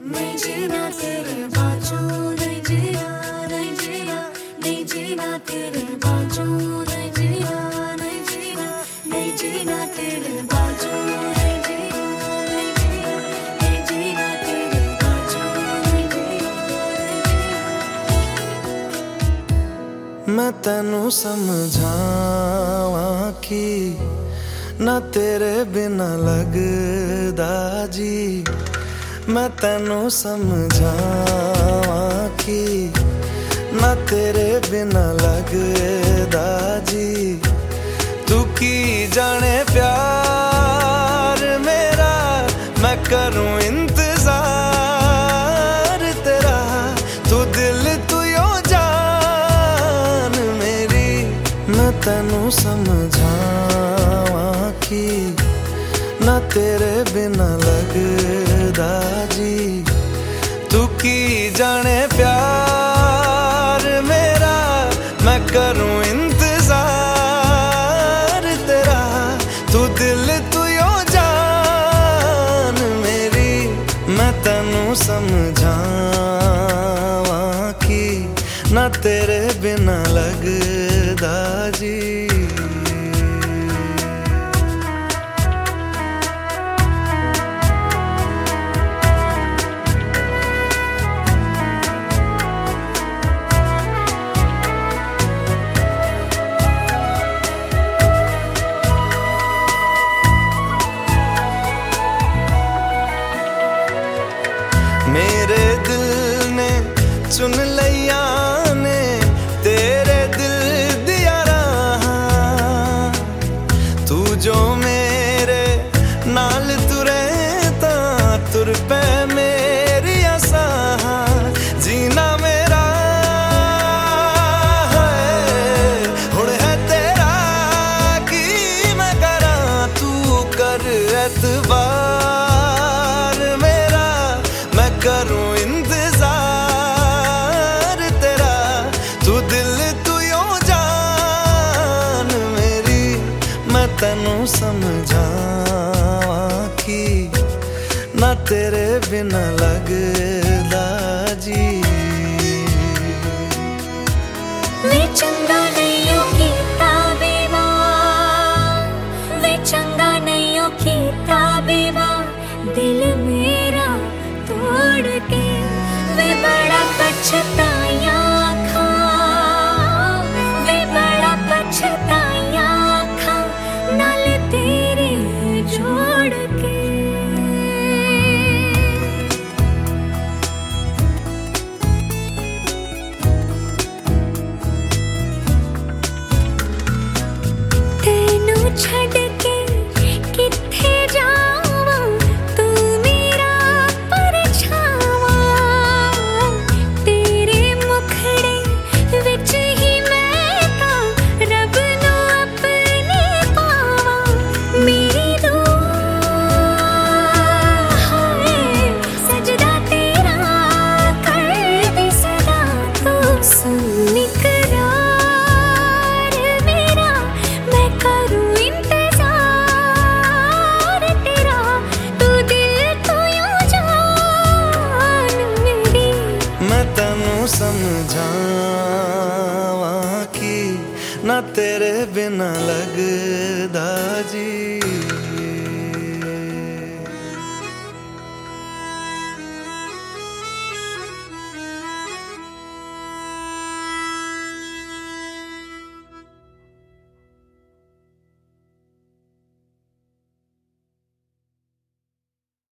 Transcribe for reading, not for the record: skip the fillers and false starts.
नहीं जीना तेरे बाजू, नहीं जीना, नहीं जीना, नहीं जीना तेरे बाजू, नहीं जीना, नहीं जीना, नहीं जीना तेरे बाजू, नहीं जीना, नहीं जीना, नहीं जीना तेरे बाजू, नहीं जीना, नहीं जीना। मैं तैनू समझावां कि ना तेरे बिना लगदा जी। मैं तैनू समझावां कि ना तेरे बिना लगदा जी। तू की जाने प्यार मेरा, मैं करूं इंतजार तेरा। तू दिल तू यो जान मेरी। मैं तैनू समझावां कि ना तेरे बिना लगदा जी। तू की जाने प्यार मेरा, मैं करूं इंतजार तेरा। तू दिल तू यो जान मेरी। मैं तैनू समझावां कि ना तेरे बिना लगदा जी। मेरे दिल ने चुन लिया ने तेरे दिल दिया रहा। तू जो मेरे नाल तुरे ता तुर पे मेरी आसा। जीना मेरा है हुण है तेरा की मैं करा। तू कर एतबार मेरा, मैं करूं इंतजार तेरा। तू दिल तू यो जान मेरी। मैं तैनू समझावां कि ना तेरे बिना लगदा जी। वे चंगा नहीं हो कीता बेवार, वे चंगा नहीं हो कीता बेवार। दिल मेरा तोड़ के वे बड़ा पछताया खा, वे बड़ा पछताया खा नाल तेरे जोड़ के। तेनू छड़ के किथे जावां, तू मेरा परछावा। तेरे मुखड़े विच ही मैं तां रब नू अपने पावां। मेरी दुआ है सजदा तेरा कर दे सदा। तू सुन इकरार मेरा, मैं करूं इंतजार तेरा। तू दिल तू यो जान मेरी। मैं तैनू समझावां कि ना तेरे बिना लगदा जी।